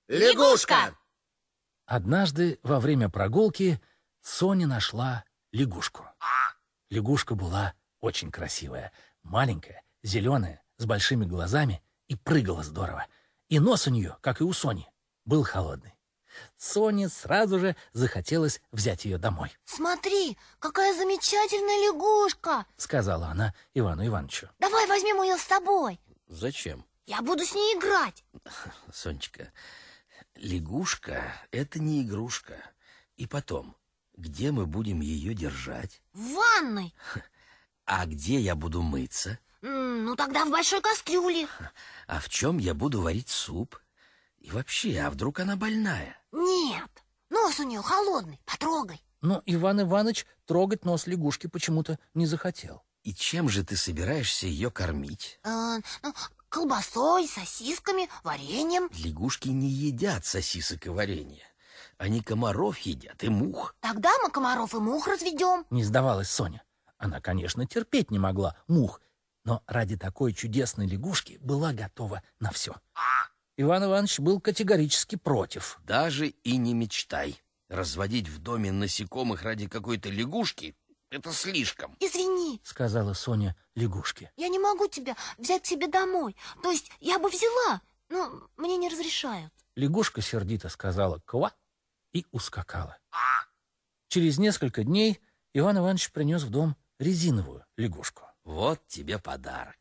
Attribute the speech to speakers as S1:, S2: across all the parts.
S1: Лягушка!
S2: Однажды во время прогулки Соня нашла лягушку. Лягушка была очень красивая, маленькая, зеленая, с большими глазами и прыгала здорово. И нос у нее, как и у Сони, был холодный. Соне сразу же захотелось взять ее домой.
S1: Смотри, какая замечательная лягушка!
S2: Сказала она Ивану Ивановичу.
S1: Давай возьмем ее с собой.
S3: Зачем?
S1: Я буду с ней играть.
S3: Сонечка, лягушка — это не игрушка. И потом, где мы будем ее держать?
S1: В ванной.
S3: А где я буду мыться?
S1: Ну тогда в большой кастрюле.
S3: А в чем я буду варить суп? И вообще, а вдруг она больная?
S1: Нет, нос у нее холодный, потрогай.
S2: Но Иван Иванович трогать нос лягушки почему-то не захотел.
S3: И чем же ты собираешься ее кормить?
S1: Колбасой, сосисками, вареньем.
S3: Лягушки не едят сосисок и варенья. Они комаров едят и мух.
S1: Тогда мы комаров и мух разведем.
S2: Не сдавалась Соня. Она, конечно, терпеть не могла мух, но ради такой чудесной лягушки была готова на все. Иван Иванович был категорически против.
S3: Даже и не мечтай. Разводить в доме насекомых ради какой-то лягушки — это слишком.
S1: Извини,
S2: Сказала Соня лягушке.
S1: я не могу тебя взять к себе домой. То есть я бы взяла, но мне не разрешают.
S2: Лягушка сердито сказала «ква» и ускакала. Через несколько дней Иван Иванович принес в дом резиновую лягушку.
S3: Вот тебе подарок.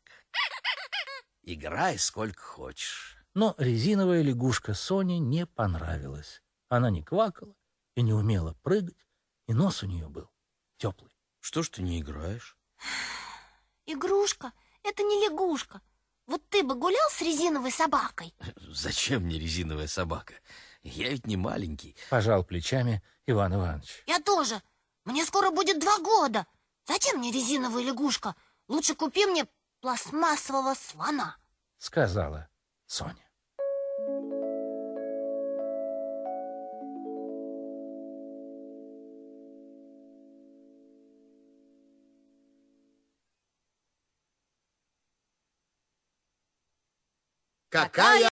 S3: Играй сколько хочешь.
S2: Но резиновая лягушка Соне не понравилась. Она не квакала и не умела прыгать, и нос у нее был теплый.
S3: Что ж ты не играешь?
S1: Игрушка — это не лягушка. Вот ты бы гулял с резиновой собакой?
S3: Зачем мне резиновая собака? Я ведь не маленький.
S2: Пожал плечами Иван Иванович.
S1: Я тоже. Мне скоро будет 2 года. Зачем мне резиновая лягушка? Лучше купи мне пластмассового слона.
S2: Сказала Соня.
S4: Какая